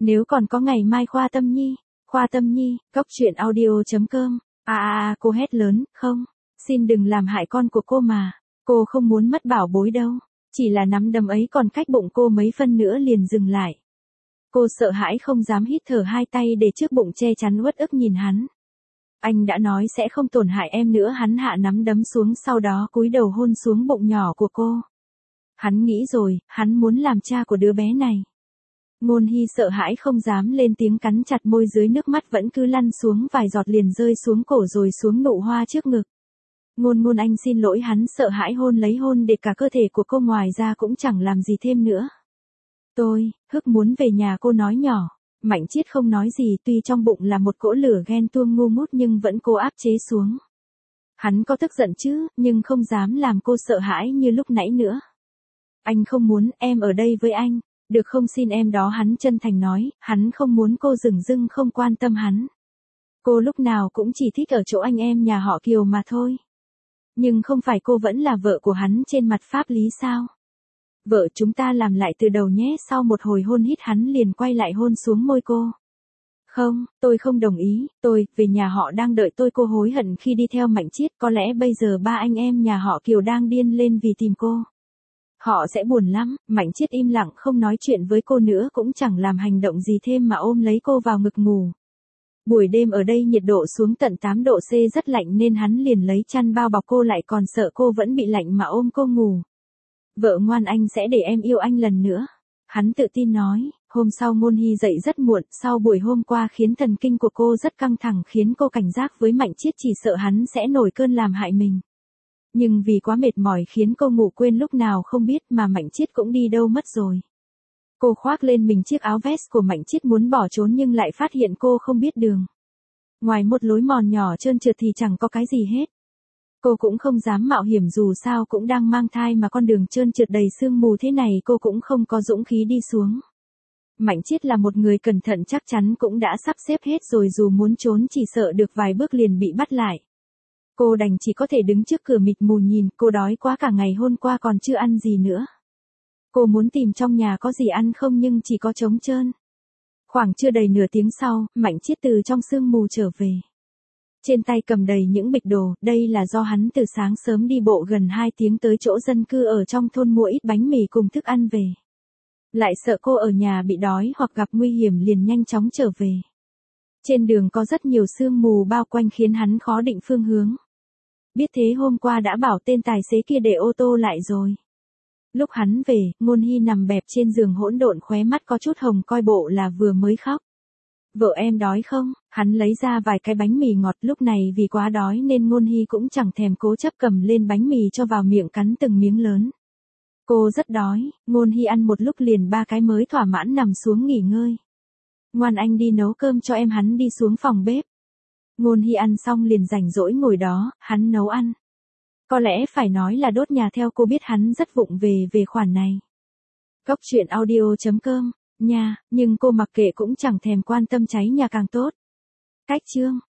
Nếu còn có ngày mai Khoa Tâm Nhi, Cốc truyện audio.com. Cô hét lớn, không, xin đừng làm hại con của cô mà. Cô không muốn mất bảo bối đâu. Chỉ là nắm đấm ấy còn cách bụng cô mấy phân nữa liền dừng lại. Cô sợ hãi không dám hít thở, hai tay để trước bụng che chắn, uất ức nhìn hắn. Anh đã nói sẽ không tổn hại em nữa. Hắn hạ nắm đấm xuống, sau đó cúi đầu hôn xuống bụng nhỏ của cô. Hắn nghĩ rồi, hắn muốn làm cha của đứa bé này. Ngôn Hy sợ hãi không dám lên tiếng, cắn chặt môi, dưới nước mắt vẫn cứ lăn xuống vài giọt liền rơi xuống cổ rồi xuống nụ hoa trước ngực. Ngôn anh xin lỗi. Hắn sợ hãi hôn lấy hôn để cả cơ thể của cô, ngoài ra cũng chẳng làm gì thêm nữa. Tôi muốn về nhà, cô nói nhỏ. Mạnh Chiết không nói gì, tuy trong bụng là một cỗ lửa ghen tuông ngu ngút nhưng vẫn cố áp chế xuống. Hắn có tức giận chứ, nhưng không dám làm cô sợ hãi như lúc nãy nữa. Anh không muốn, em ở đây với anh. Được không, xin em đó, hắn chân thành nói. Hắn không muốn cô dửng dưng không quan tâm hắn. Cô lúc nào cũng chỉ thích ở chỗ anh em nhà họ Kiều mà thôi. Nhưng không phải cô vẫn là vợ của hắn trên mặt pháp lý sao? Vợ, chúng ta làm lại từ đầu nhé. Sau một hồi hôn hít, hắn liền quay lại hôn xuống môi cô. Không, tôi không đồng ý. Tôi, về nhà họ đang đợi tôi. Cô hối hận khi đi theo Mạnh Chiết. Có lẽ bây giờ ba anh em nhà họ Kiều đang điên lên vì tìm cô. Họ sẽ buồn lắm. Mạnh Chiết im lặng không nói chuyện với cô nữa, cũng chẳng làm hành động gì thêm mà ôm lấy cô vào ngực ngủ. Buổi đêm ở đây nhiệt độ xuống tận 8 độ C, rất lạnh nên hắn liền lấy chăn bao bọc cô lại, còn sợ cô vẫn bị lạnh mà ôm cô ngủ. Vợ ngoan, anh sẽ để em yêu anh lần nữa. Hắn tự tin nói. Hôm sau Ngôn Hy dậy rất muộn, sau buổi hôm qua khiến thần kinh của cô rất căng thẳng, khiến cô cảnh giác với Mạnh Chiết, chỉ sợ hắn sẽ nổi cơn làm hại mình. Nhưng vì quá mệt mỏi khiến cô ngủ quên lúc nào không biết, mà Mạnh Chiết cũng đi đâu mất rồi. Cô khoác lên mình chiếc áo vest của Mạnh Chiết muốn bỏ trốn nhưng lại phát hiện cô không biết đường. Ngoài một lối mòn nhỏ trơn trượt thì chẳng có cái gì hết. Cô cũng không dám mạo hiểm, dù sao cũng đang mang thai mà con đường trơn trượt đầy sương mù thế này cô cũng không có dũng khí đi xuống. Mạnh Chiết là một người cẩn thận, chắc chắn cũng đã sắp xếp hết rồi, dù muốn trốn chỉ sợ được vài bước liền bị bắt lại. Cô đành chỉ có thể đứng trước cửa mịt mù nhìn. Cô đói quá, cả ngày hôm qua còn chưa ăn gì nữa. Cô muốn tìm trong nhà có gì ăn không nhưng chỉ có trống trơn. Khoảng chưa đầy nửa tiếng sau, Mạnh Chiết từ trong sương mù trở về. Trên tay cầm đầy những bịch đồ, đây là do hắn từ sáng sớm đi bộ gần 2 tiếng tới chỗ dân cư ở trong thôn mua ít bánh mì cùng thức ăn về. Lại sợ cô ở nhà bị đói hoặc gặp nguy hiểm liền nhanh chóng trở về. Trên đường có rất nhiều sương mù bao quanh khiến hắn khó định phương hướng. Biết thế hôm qua đã bảo tên tài xế kia để ô tô lại rồi. Lúc hắn về, Ngôn Hy nằm bẹp trên giường hỗn độn, khóe mắt có chút hồng, coi bộ là vừa mới khóc. Vợ em đói không? Hắn lấy ra vài cái bánh mì ngọt, lúc này vì quá đói nên Ngôn Hy cũng chẳng thèm cố chấp cầm lên bánh mì cho vào miệng cắn từng miếng lớn. Cô rất đói. Ngôn Hy ăn một lúc liền 3 cái mới thỏa mãn nằm xuống nghỉ ngơi. Ngoan, anh đi nấu cơm cho em. Hắn đi xuống phòng bếp. Ngôn Hy ăn xong liền rảnh rỗi ngồi đó, hắn nấu ăn. Có lẽ phải nói là đốt nhà, theo cô biết hắn rất vụng về khoản này. Cốc truyện audio.com, nha, nhưng cô mặc kệ cũng chẳng thèm quan tâm, cháy nhà càng tốt. Cách chương